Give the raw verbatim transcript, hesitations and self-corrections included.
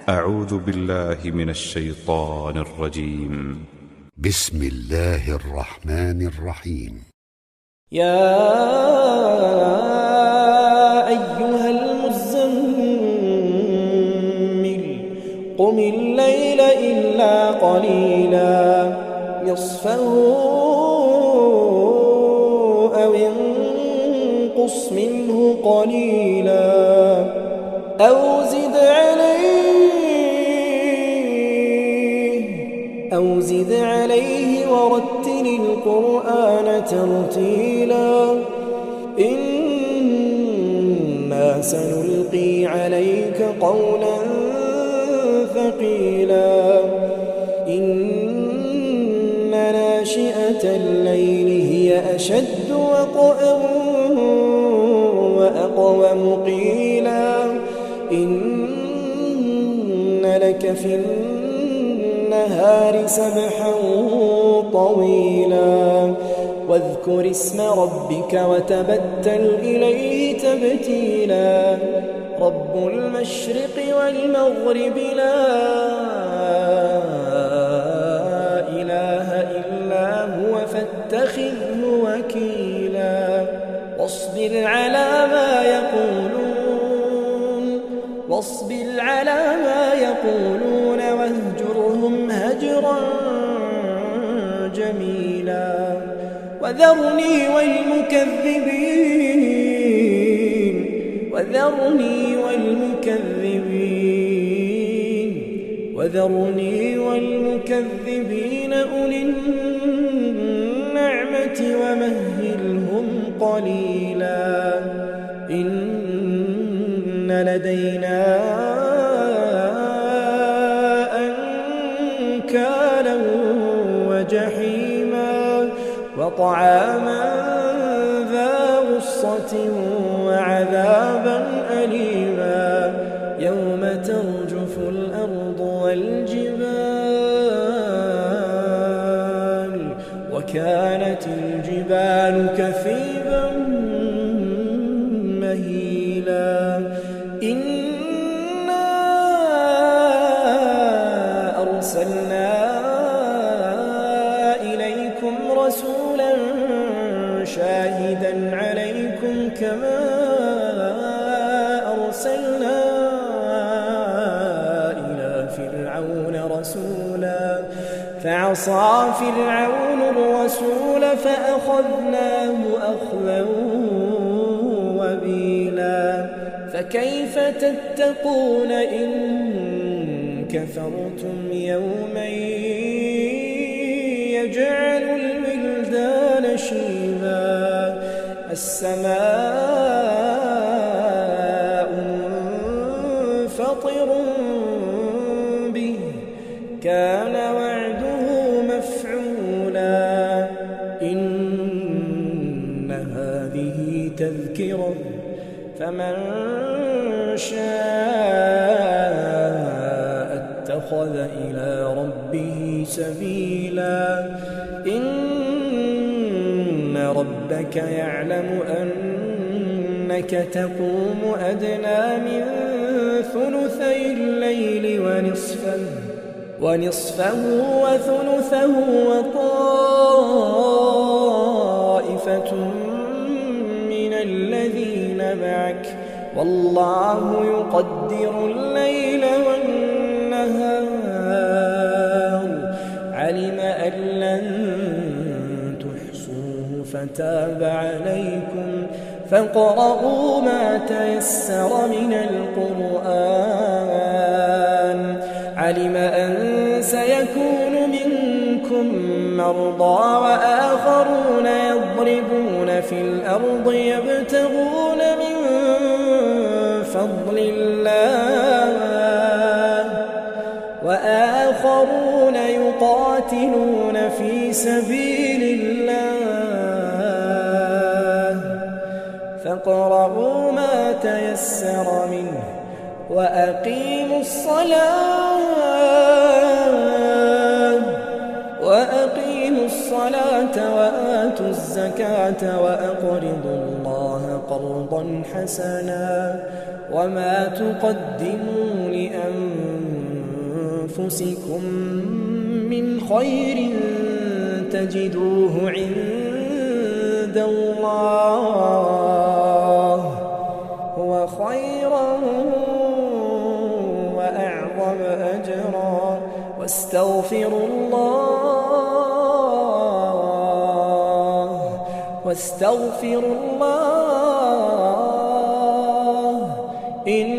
أعوذ بالله من الشيطان الرجيم. بسم الله الرحمن الرحيم. يا أيها المزمل قم الليل إلا قليلا نصفه أو انقص منه قليلا أو زد عليه أو زد عليه ورتل القرآن ترتيلا إنا سنلقي عليك قولا ثقيلا إن ناشئة الليل هي أشد وطئا وأقوم قيلا إن لك في النهار سبحا طويلا واذكر اسم ربك وتبتل إليه تبتيلا رب المشرق والمغرب لا إله إلا هو فاتخذه وكيلا واصبر على ما يقولون واصبر على ما يقولون واهجرهم هجرا جميلا وذرني والمكذبين وذرني والمكذبين وذرني والمكذبين أولي النعمة ومهلهم قليلا إن لدينا أنكالا وجحيما وطعاما ذا غصة وعذابا أليما يوم ترجف الأرض والجبال وكانت الجبال كثيبا مهيلا إنا أرسلنا إليكم رسولا شاهدا عليكم كما أرسلنا إلى فرعون رسولا فعصى فرعون الرسول فأخذناه أخذا وبيلا فكيف تتقون إن كفرتم يوما يجعل الولدان شيبا السماء منفطر به كان وعده مفعولا إن هذه تذكرة فمن شاء اتخذ إلى ربه سبيلا إن ربك يعلم أنك تقوم أدنى من ثلثي الليل ونصفه ونصفه وثلثه وطائفة من الذين معك والله يقدر الليل والنهار علم أن لن تحصوه فتاب عليكم فاقرؤوا ما تيسر من القرآن علم أن سيكون منكم مرضى وآخرون يضربون في الأرض يبتغون من فضل الله وآخرون يقاتلون في سبيل الله فاقرؤوا ما تيسر منه وأقيموا الصلاة وأقيموا الصلاة وآتوا الزكاة وأقرضوا الله قرضا حسنا وما تقدموا لأنفسكم أنفسكم من خير تجدوه عند الله هو خيرا وأعظم أجرا واستغفروا الله واستغفروا الله إن